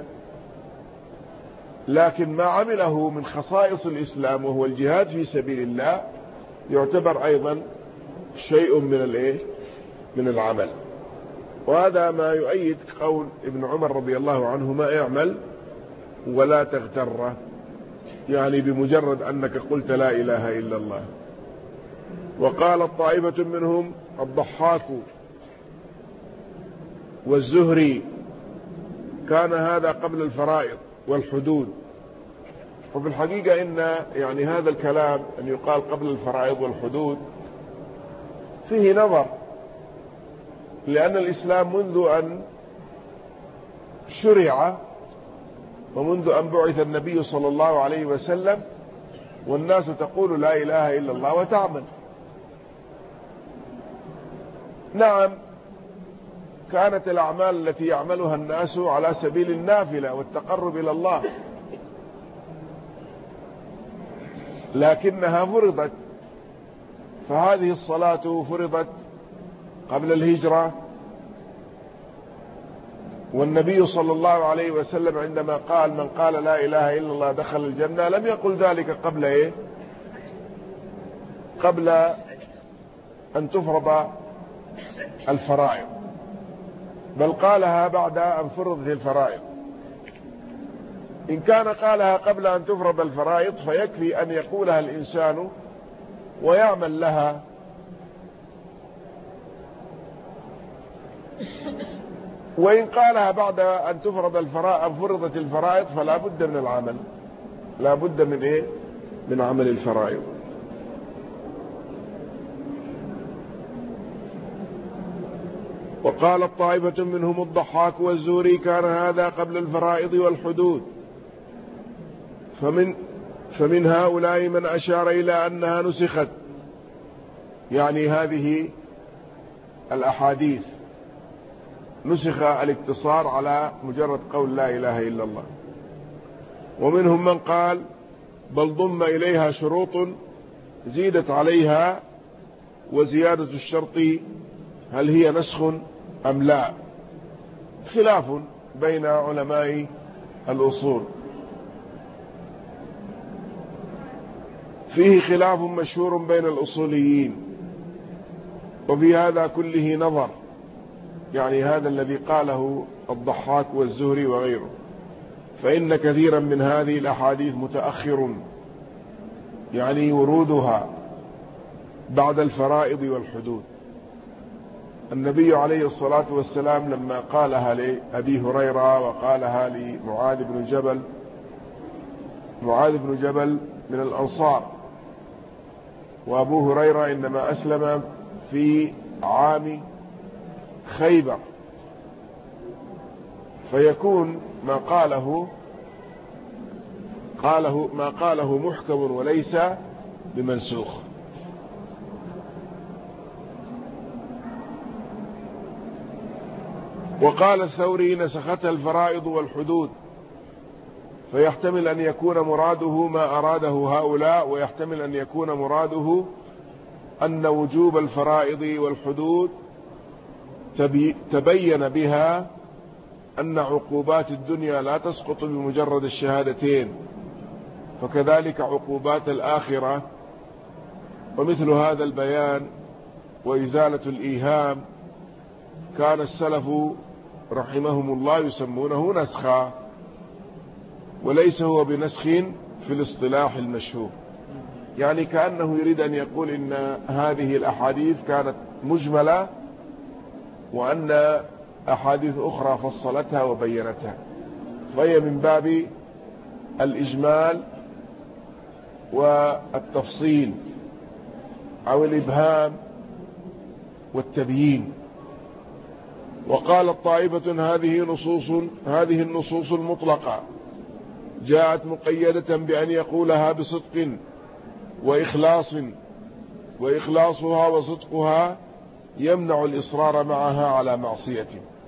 S1: لكن ما عمله من خصائص الإسلام وهو الجهاد في سبيل الله يعتبر أيضا شيء من العمل. وهذا ما يؤيد قول ابن عمر رضي الله عنهما اعمل ولا تغتر، يعني بمجرد أنك قلت لا إله إلا الله. وقال الطائفة منهم الضحاك والزهري كان هذا قبل الفرائض والحدود، وفي الحقيقة إن يعني هذا الكلام أن يقال قبل الفرائض والحدود فيه نظر، لأن الإسلام منذ أن شرع ومنذ أن بعث النبي صلى الله عليه وسلم والناس تقول لا إله إلا الله وتعمل. نعم كانت الأعمال التي يعملها الناس على سبيل النافلة والتقرب إلى الله، لكنها فرضت، فهذه الصلاة فرضت قبل الهجرة، والنبي صلى الله عليه وسلم عندما قال من قال لا إله إلا الله دخل الجنة لم يقل ذلك قبل إيه؟ قبل أن تفرض الفرائض، بل قالها بعد أن فرضت الفرائض. إن كان قالها قبل أن تفرض الفرائض فيكفي أن يقولها الإنسان ويعمل لها، وإن قالها بعد أن فرضت الفرائض فلا بد من العمل، لا بد من إيه؟ من عمل الفرائض. وقالت طائفة منهم الضحاك والزهري كان هذا قبل الفرائض والحدود، فمن هؤلاء من أشار إلى أنها نسخت، يعني هذه الأحاديث نسخ الاقتصار على مجرد قول لا إله إلا الله. ومنهم من قال بل ضم إليها شروط زيدت عليها، وزيادة الشرط هل هي نسخ أم لا؟ خلاف بين علماء الأصول، فيه خلاف مشهور بين الأصوليين، وفي هذا كله نظر، يعني هذا الذي قاله الضحاك والزهري وغيره، فإن كثيرا من هذه الأحاديث متأخر، يعني ورودها بعد الفرائض والحدود. النبي عليه الصلاة والسلام لما قالها لأبي هريرة وقالها لمعاذ بن جبل، معاذ بن جبل من الأنصار، وأبو هريرة إنما أسلم في عام خيبر، فيكون ما قاله محكم وليس بمنسوخ. وقال الثوري نسختها الفرائض والحدود، فيحتمل أن يكون مراده ما أراده هؤلاء، ويحتمل أن يكون مراده أن وجوب الفرائض والحدود تبين بها أن عقوبات الدنيا لا تسقط بمجرد الشهادتين، فكذلك عقوبات الآخرة. ومثل هذا البيان وإزالة الإيهام كان السلف رحمهم الله يسمونه نسخا، وليس هو بنسخ في الاصطلاح المشهور، يعني كأنه يريد أن يقول إن هذه الأحاديث كانت مجملة، وأن أحاديث أخرى فصلتها وبينتها، فهي من باب الإجمال والتفصيل أو الإبهام والتبيين. وقالت طائفة هذه النصوص المطلقة جاءت مقيدة بأن يقولها بصدق وإخلاصها وصدقها يمنع الإصرار معها على معصية،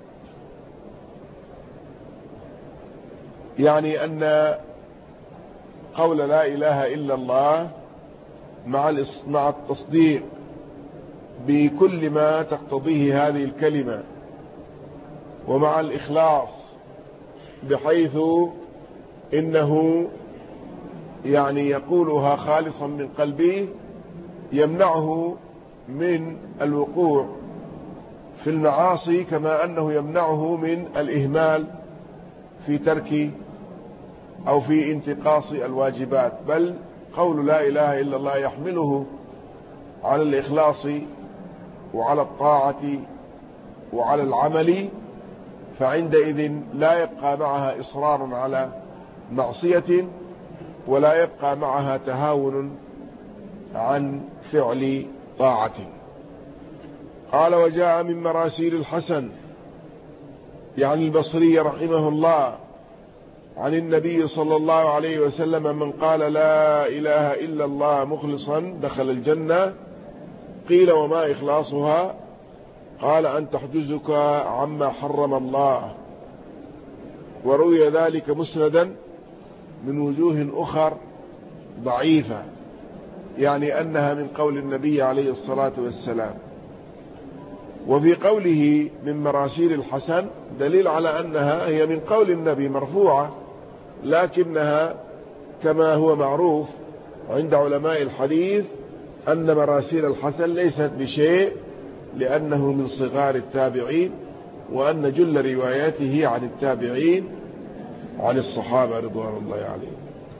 S1: يعني أن قول لا إله إلا الله مع التصديق بكل ما تقتضيه هذه الكلمة، ومع الإخلاص بحيث إنه يعني يقولها خالصا من قلبه، يمنعه من الوقوع في المعاصي، كما أنه يمنعه من الإهمال في ترك أو في انتقاص الواجبات. بل قول لا إله إلا الله يحمله على الإخلاص وعلى الطاعة وعلى العمل، فعندئذ لا يبقى معها إصرار على معصية، ولا يبقى معها تهاون عن فعل طاعة. قال وجاء من مراسيل الحسن يعني البصري رحمه الله عن النبي صلى الله عليه وسلم من قال لا إله إلا الله مخلصا دخل الجنة. قيل وما إخلاصها؟ قال أن تحجزك عما حرم الله. وروي ذلك مسندا من وجوه أخر ضعيفة، يعني أنها من قول النبي عليه الصلاة والسلام. وفي قوله من مراسيل الحسن دليل على أنها هي من قول النبي مرفوعة، لكنها كما هو معروف عند علماء الحديث أن مراسيل الحسن ليست بشيء، لأنه من صغار التابعين، وأن جل رواياته عن التابعين عن الصحابة رضوان الله عليهم.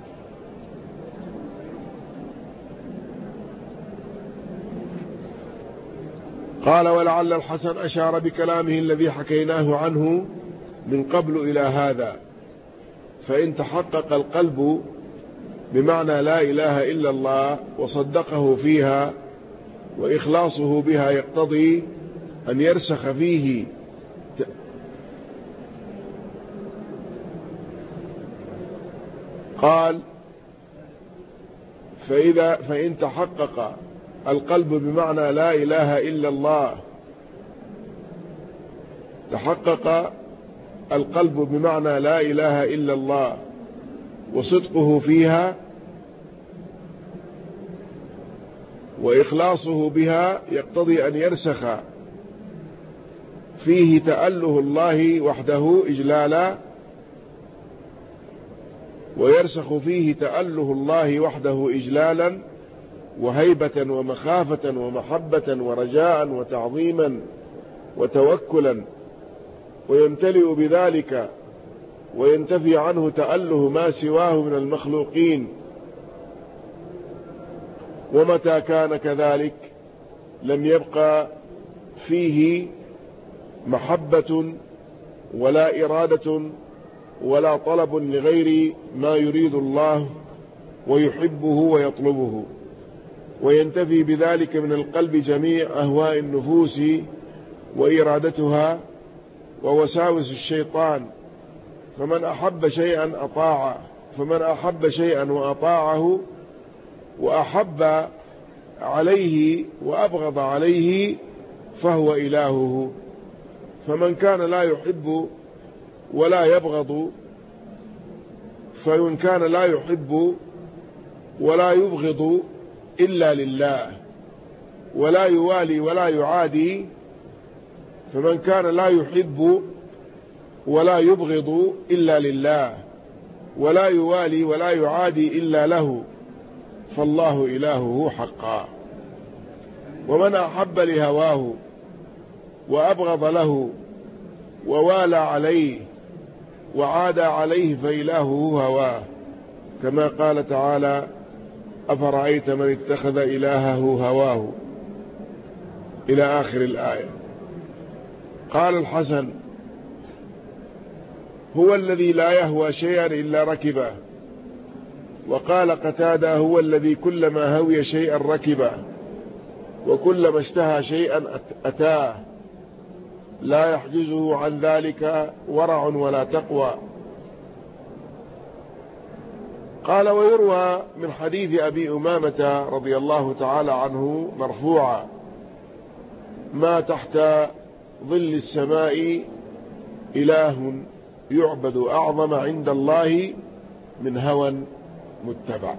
S1: قال ولعل الحسن أشار بكلامه الذي حكيناه عنه من قبل إلى هذا، فإن تحقق القلب بمعنى لا إله إلا الله وصدقه فيها وإخلاصه بها يقتضي أن يرسخ فيه قال فإن تحقق القلب بمعنى لا إله إلا الله، تحقق القلب بمعنى لا إله إلا الله وصدقه فيها وإخلاصه بها يقتضي أن يرسخ فيه تأله الله وحده إجلالا، ويرسخ فيه تأله الله وحده إجلالا وهيبة ومخافة ومحبة ورجاء وتعظيما وتوكلا، ويمتلئ بذلك وينتفي عنه تأله ما سواه من المخلوقين. ومتى كان كذلك لم يبقى فيه محبة ولا إرادة ولا طلب لغير ما يريد الله ويحبه ويطلبه، وينتفي بذلك من القلب جميع أهواء النفوس وإرادتها ووساوس الشيطان. فمن أحب شيئا وأطاعه وأحب عليه وأبغض عليه فهو إلهه. فمن كان لا يحب ولا يبغض ولا يبغض إلا لله، ولا يوالي ولا يعادي، فمن كان لا يحب ولا يبغض إلا لله ولا يوالي ولا يعادي إلا له فالله إلهه حقا. ومن أحب لهواه وأبغض له ووالى عليه وعادى عليه فإلهه هواه، كما قال تعالى أفرأيت من اتخذ إلهه هواه إلى آخر الآية. قال الحسن هو الذي لا يهوى شيئا إلا ركبه. وقال قتادة هو الذي كلما هوي شيئا ركبه وكلما اشتهى شيئا أتاه، لا يحجزه عن ذلك ورع ولا تقوى. قال ويروى من حديث أبي أمامة رضي الله تعالى عنه مرفوعا ما تحت ظل السماء إله يعبد أعظم عند الله من هوى متبع.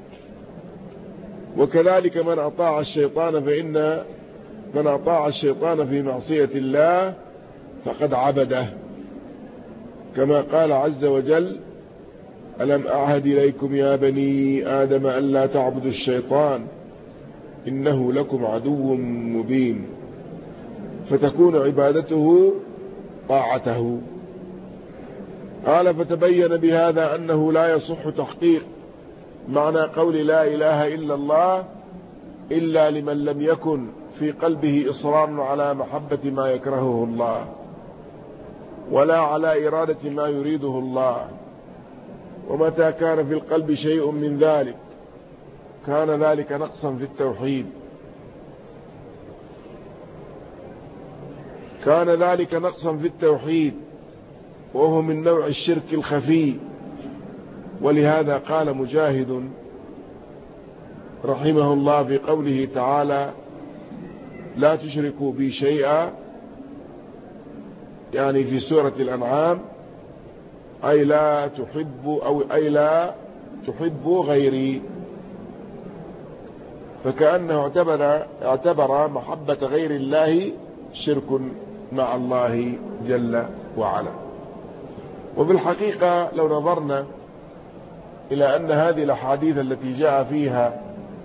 S1: وكذلك من أطاع الشيطان فإن من أطاع الشيطان في معصية الله فقد عبده، كما قال عز وجل ألم أعهد إليكم يا بني آدم ألا تعبدوا الشيطان إنه لكم عدو مبين، فتكون عبادته طاعته. قال فتبين بهذا أنه لا يصح تحقيق معنى قول لا إله إلا الله إلا لمن لم يكن في قلبه إصرار على محبة ما يكرهه الله ولا على إرادة ما يريده الله. ومتى كان في القلب شيء من ذلك كان ذلك نقصا في التوحيد، وهو من نوع الشرك الخفي. ولهذا قال مجاهد رحمه الله في قوله تعالى لا تشركوا بي شيئا، يعني في سورة الأنعام، أي لا تحبوا غيري، فكأنه اعتبر محبة غير الله شرك مع الله جل وعلا. وبالحقيقة لو نظرنا إلى أن هذه الأحاديث التي جاء فيها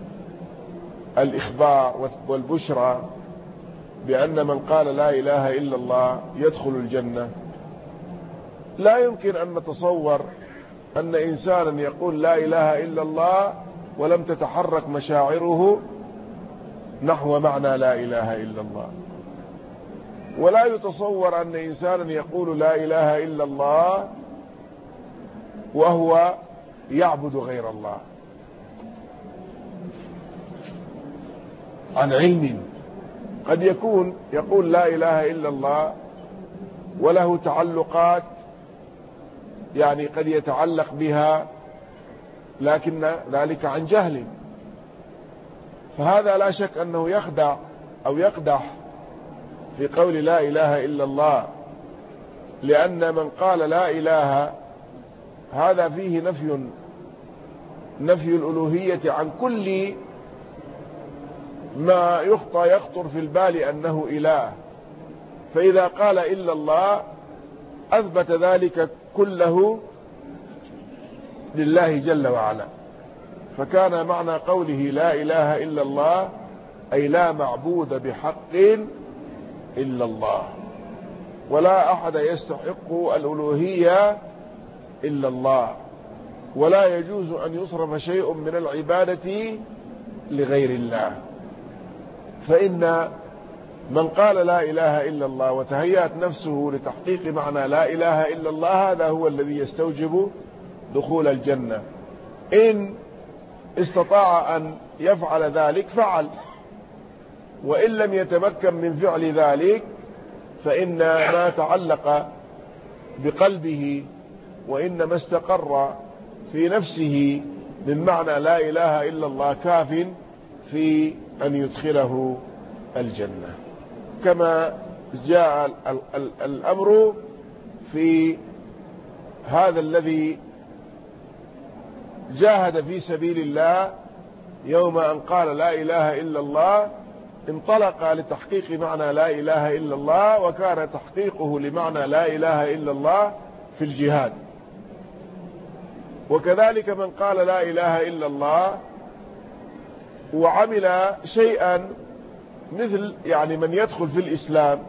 S1: الإخبار والبشرى بأن من قال لا إله إلا الله يدخل الجنة، لا يمكن أن نتصور أن إنسانا يقول لا إله إلا الله ولم تتحرك مشاعره نحو معنى لا إله إلا الله. ولا يتصور أن إنسانا يقول لا إله إلا الله وهو يعبد غير الله عن علم. قد يكون يقول لا إله إلا الله وله تعلقات، يعني قد يتعلق بها لكن ذلك عن جهل، فهذا لا شك أنه يخدع أو يقدح في قول لا إله إلا الله، لأن من قال لا إله هذا فيه نفي الألوهية عن كل ما يخطر في البال أنه إله. فإذا قال إلا الله أثبت ذلك كله لله جل وعلا. فكان معنى قوله لا إله إلا الله أي لا معبود بحق إلا الله، ولا أحد يستحق الألوهية إلا الله، ولا يجوز أن يصرف شيء من العبادة لغير الله. فإن من قال لا إله إلا الله وتهيأت نفسه لتحقيق معنى لا إله إلا الله هذا هو الذي يستوجب دخول الجنة. إن استطاع أن يفعل ذلك فعل، وإن لم يتمكن من فعل ذلك فإن ما تعلق بقلبه وإنما استقر في نفسه من معنى لا إله إلا الله كاف في أن يدخله الجنة، كما جاء الأمر في هذا الذي جاهد في سبيل الله يوم أن قال لا إله إلا الله، انطلق لتحقيق معنى لا إله إلا الله، وكان تحقيقه لمعنى لا إله إلا الله في الجهاد. وكذلك من قال لا إله إلا الله وعمل شيئا مثل يعني من يدخل في الإسلام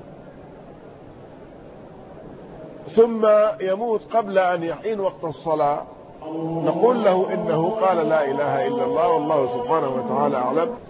S1: ثم يموت قبل أن يحين وقت الصلاة، نقول له إنه قال لا إله إلا الله، والله سبحانه وتعالى أعلم.